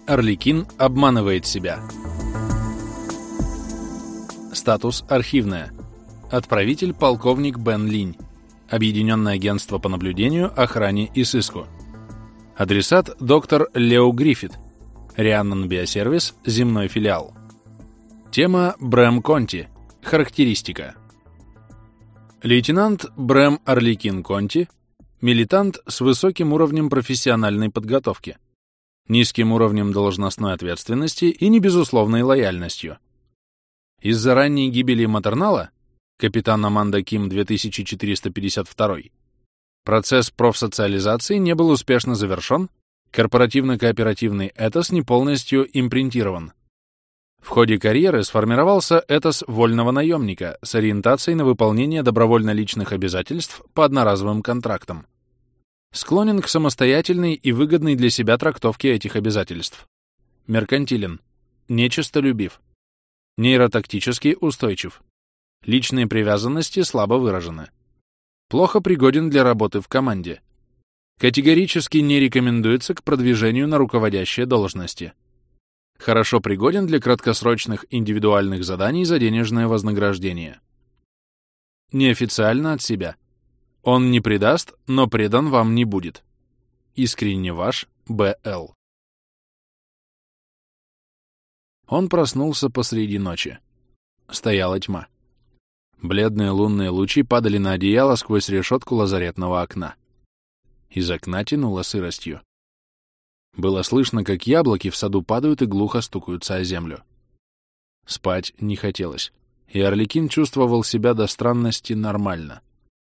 Арлекин обманывает себя. Статус архивная. Отправитель полковник Бен Линь. Объединенное агентство по наблюдению, охране и сыску. Адресат доктор Лео Гриффит. Рианнон Биосервис, земной филиал. Тема Брэм Конти. Характеристика. Лейтенант Брэм Арлекин Конти. Милитант с высоким уровнем профессиональной подготовки, низким уровнем должностной ответственности и небезусловной лояльностью. Из-за ранней гибели Матернала, капитан Аманда Ким 2452, процесс профсоциализации не был успешно завершен, корпоративно-кооперативный этос не полностью импринтирован. В ходе карьеры сформировался этос вольного наемника с ориентацией на выполнение добровольно-личных обязательств по одноразовым контрактам. Склонен к самостоятельной и выгодной для себя трактовке этих обязательств. Меркантилен. Нечистолюбив. Нейротактически устойчив. Личные привязанности слабо выражены. Плохо пригоден для работы в команде. Категорически не рекомендуется к продвижению на руководящие должности. Хорошо пригоден для краткосрочных индивидуальных заданий за денежное вознаграждение. Неофициально от себя. Он не предаст, но предан вам не будет. Искренне ваш, Б.Л. Он проснулся посреди ночи. Стояла тьма. Бледные лунные лучи падали на одеяло сквозь решетку лазаретного окна. Из окна тянуло сыростью. Было слышно, как яблоки в саду падают и глухо стукаются о землю. Спать не хотелось, и Арлекин чувствовал себя до странности нормально.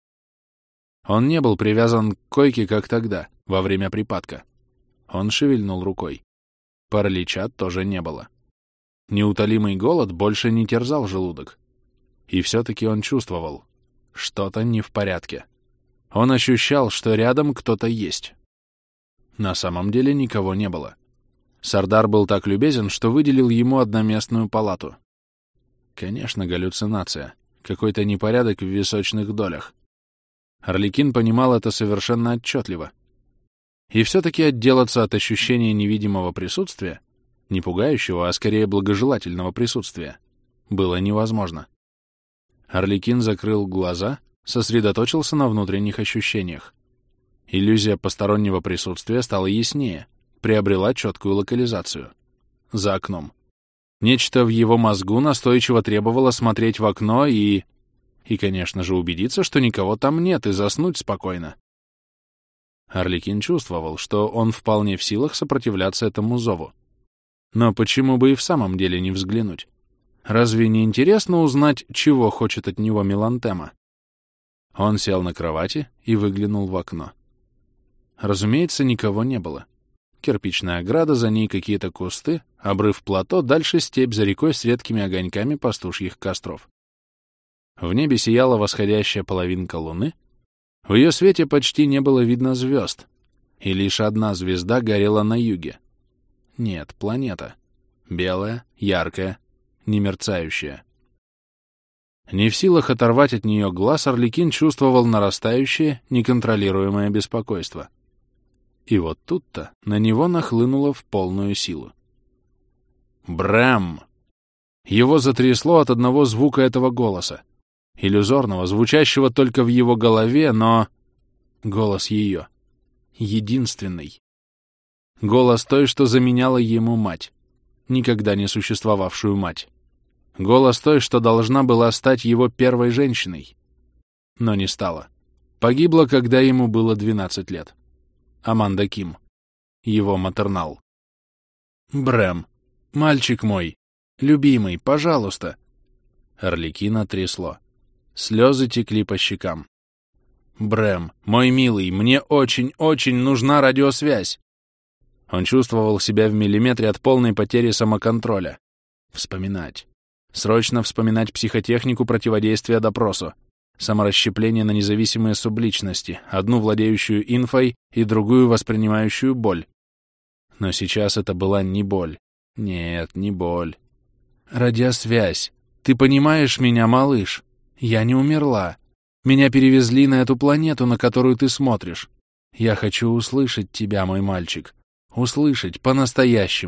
Он не был привязан к койке, как тогда, во время припадка. Он шевельнул рукой. Паралича тоже не было. Неутолимый голод больше не терзал желудок. И все-таки он чувствовал, что-то не в порядке. Он ощущал, что рядом кто-то есть. На самом деле никого не было. Сардар был так любезен, что выделил ему одноместную палату. Конечно, галлюцинация. Какой-то непорядок в височных долях. Арлекин понимал это совершенно отчетливо. И все-таки отделаться от ощущения невидимого присутствия, не пугающего, а скорее благожелательного присутствия, было невозможно. Арлекин закрыл глаза, сосредоточился на внутренних ощущениях. Иллюзия постороннего присутствия стала яснее, приобрела четкую локализацию. За окном. Нечто в его мозгу настойчиво требовало смотреть в окно и, конечно же, убедиться, что никого там нет, и заснуть спокойно. Арлекин чувствовал, что он вполне в силах сопротивляться этому зову. Но почему бы и в самом деле не взглянуть? Разве не интересно узнать, чего хочет от него Мелантема? Он сел на кровати и выглянул в окно. Разумеется, никого не было. Кирпичная ограда, за ней какие-то кусты, обрыв плато, дальше степь за рекой с редкими огоньками пастушьих костров. В небе сияла восходящая половинка луны. В ее свете почти не было видно звезд, и лишь одна звезда горела на юге. Нет, планета. Белая, яркая, немерцающая. Не в силах оторвать от нее глаз, Арлекин чувствовал нарастающее, неконтролируемое беспокойство. И вот тут-то на него нахлынуло в полную силу. Брэм! Его затрясло от одного звука этого голоса. Иллюзорного, звучащего только в его голове, но... Голос ее. Единственный. Голос той, что заменяла ему мать. Никогда не существовавшую мать. Голос той, что должна была стать его первой женщиной. Но не стала. Погибла, когда ему было 12 лет. Аманда Ким. Его матернал. «Брэм, мальчик мой, любимый, пожалуйста!» Арлекина трясло. Слезы текли по щекам. «Брэм, мой милый, мне очень-очень нужна радиосвязь!» Он чувствовал себя в миллиметре от полной потери самоконтроля. Вспоминать. Срочно вспоминать психотехнику противодействия допросу. Саморасщепление на независимые субличности, одну владеющую инфой и другую воспринимающую боль. Но сейчас это была не боль. Нет, не боль. Радиосвязь. Ты понимаешь меня, малыш? Я не умерла. Меня перевезли на эту планету, на которую ты смотришь. Я хочу услышать тебя, мой мальчик. Услышать по-настоящему.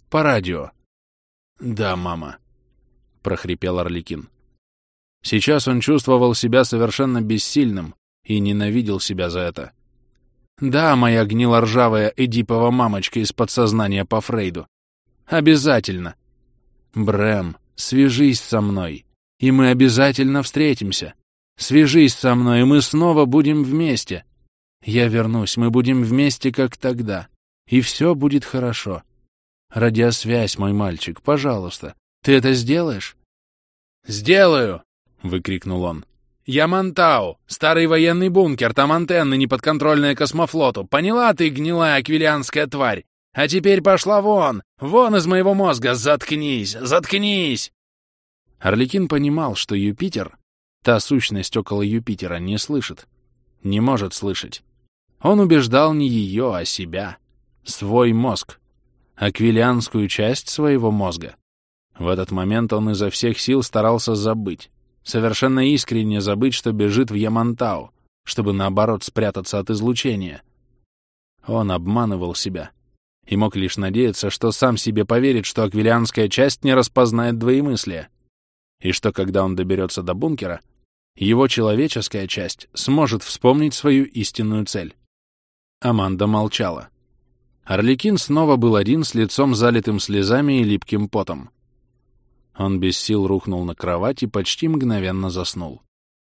По радио». «Да, мама», — прохрипел Арлекин. Сейчас он чувствовал себя совершенно бессильным и ненавидел себя за это. «Да, моя гнилоржавая Эдипова мамочка из подсознания по Фрейду. Обязательно. Брэм, свяжись со мной, и мы обязательно встретимся. Свяжись со мной, и мы снова будем вместе. Я вернусь, мы будем вместе, как тогда, и все будет хорошо. Радиосвязь, мой мальчик, пожалуйста. Ты это сделаешь?» «Сделаю!» — выкрикнул он. «Я Монтау, старый военный бункер, там антенны, неподконтрольные космофлоту. Поняла ты, гнилая аквилианская тварь? А теперь пошла вон! Вон из моего мозга! Заткнись! Заткнись!» Арлекин понимал, что Юпитер, та сущность около Юпитера, не слышит, не может слышать. Он убеждал не ее, а себя, свой мозг, аквилианскую часть своего мозга. В этот момент он изо всех сил старался забыть, совершенно искренне забыть, что бежит в Ямантау, чтобы, наоборот, спрятаться от излучения. Он обманывал себя и мог лишь надеяться, что сам себе поверит, что аквилианская часть не распознает двоемыслия, и что, когда он доберется до бункера, его человеческая часть сможет вспомнить свою истинную цель. Аманда молчала. Арлекин снова был один с лицом залитым слезами и липким потом. Он без сил рухнул на кровать и почти мгновенно заснул.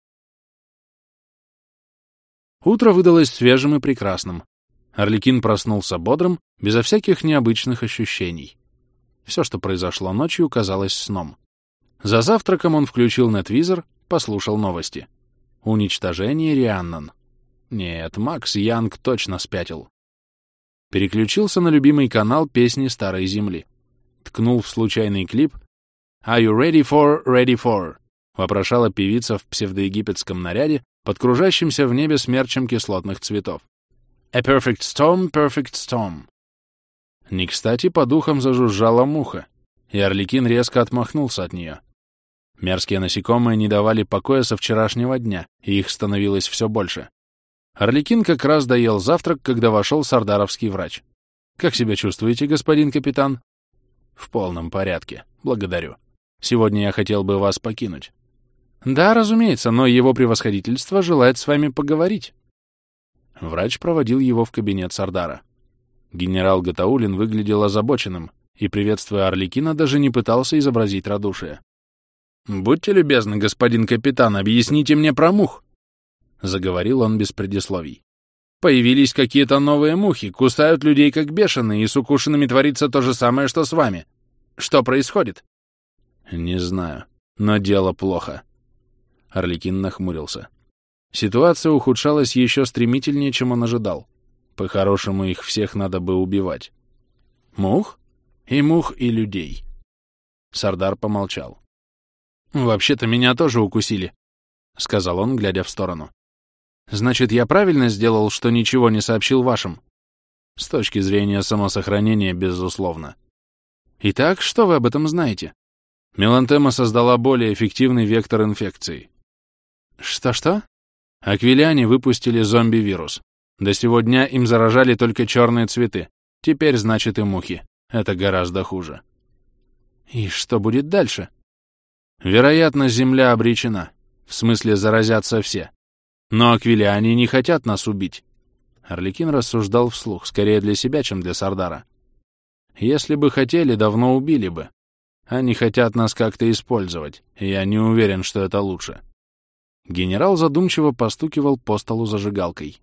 Утро выдалось свежим и прекрасным. Арлекин проснулся бодрым, безо всяких необычных ощущений. Все, что произошло ночью, казалось сном. За завтраком он включил нетвизор, послушал новости. Уничтожение Рианнан. Нет, Макс Янг точно спятил. Переключился на любимый канал «Песни Старой Земли». Ткнул в случайный клип «Are you ready for?» — вопрошала певица в псевдоегипетском наряде под кружащимся в небе смерчем кислотных цветов. «A perfect storm». Не кстати по духам зажужжала муха, и Арлекин резко отмахнулся от нее. Мерзкие насекомые не давали покоя со вчерашнего дня, и их становилось все больше. Арлекин как раз доел завтрак, когда вошел сардаровский врач. «Как себя чувствуете, господин капитан?» «В полном порядке. Благодарю. Сегодня я хотел бы вас покинуть». «Да, разумеется, но его превосходительство желает с вами поговорить». Врач проводил его в кабинет Сардара. Генерал Гатаулин выглядел озабоченным и, приветствуя Арлекина, даже не пытался изобразить радушие. «Будьте любезны, господин капитан, объясните мне про мух», — заговорил он без предисловий. «Появились какие-то новые мухи, кусают людей как бешеные, и с укушенными творится то же самое, что с вами. Что происходит?» «Не знаю, но дело плохо». Арлекин нахмурился. Ситуация ухудшалась еще стремительнее, чем он ожидал. По-хорошему, их всех надо бы убивать. «Мух? И мух, и людей». Сардар помолчал. «Вообще-то меня тоже укусили», — сказал он, глядя в сторону. «Значит, я правильно сделал, что ничего не сообщил вашим?» «С точки зрения самосохранения, безусловно». «Итак, что вы об этом знаете?» Мелантема создала более эффективный вектор инфекции. «Что-что?» Аквилиане выпустили зомби-вирус. До сего дня им заражали только черные цветы. Теперь, значит, и мухи. Это гораздо хуже. «И что будет дальше?» «Вероятно, Земля обречена. В смысле, заразятся все. Но аквилиане не хотят нас убить». Арлекин рассуждал вслух, скорее для себя, чем для Сардара. «Если бы хотели, давно убили бы. Они хотят нас как-то использовать, и я не уверен, что это лучше». Генерал задумчиво постукивал по столу зажигалкой.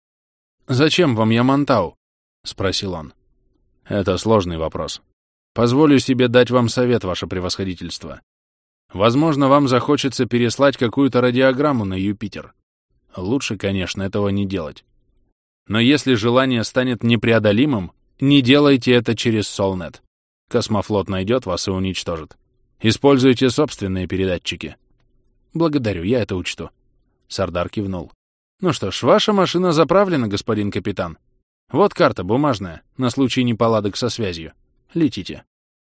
«Зачем вам Ямантау?» — спросил он. «Это сложный вопрос. Позволю себе дать вам совет, ваше превосходительство. Возможно, вам захочется переслать какую-то радиограмму на Юпитер. Лучше, конечно, этого не делать. Но если желание станет непреодолимым, не делайте это через Солнет. Космофлот найдет вас и уничтожит. Используйте собственные передатчики». «Благодарю, я это учту». Сардар кивнул. «Ну что ж, ваша машина заправлена, господин капитан. Вот карта бумажная, на случай неполадок со связью. Летите».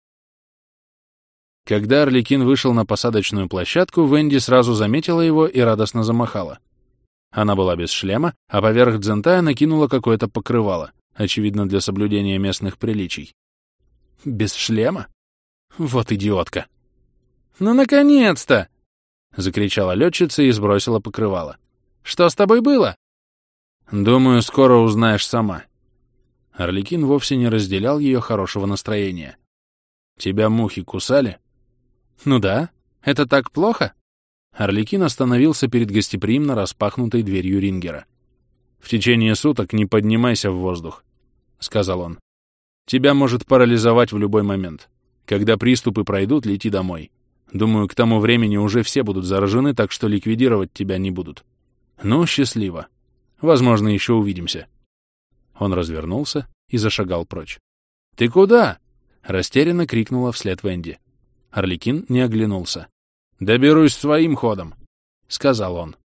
Когда Арлекин вышел на посадочную площадку, Венди сразу заметила его и радостно замахала. Она была без шлема, а поверх дзентая накинула какое-то покрывало, очевидно, для соблюдения местных приличий. Без шлема? Вот идиотка. «Ну, наконец-то!» — закричала летчица и сбросила покрывало. «Что с тобой было?» «Думаю, скоро узнаешь сама». Арлекин вовсе не разделял ее хорошего настроения. «Тебя мухи кусали?» «Ну да. Это так плохо?» Арлекин остановился перед гостеприимно распахнутой дверью Рингера. «В течение суток не поднимайся в воздух», — сказал он. «Тебя может парализовать в любой момент. Когда приступы пройдут, лети домой. Думаю, к тому времени уже все будут заражены, так что ликвидировать тебя не будут. Ну, счастливо. Возможно, еще увидимся». Он развернулся и зашагал прочь. «Ты куда?» — растерянно крикнула вслед Венди. Арлекин не оглянулся. «Доберусь своим ходом», — сказал он.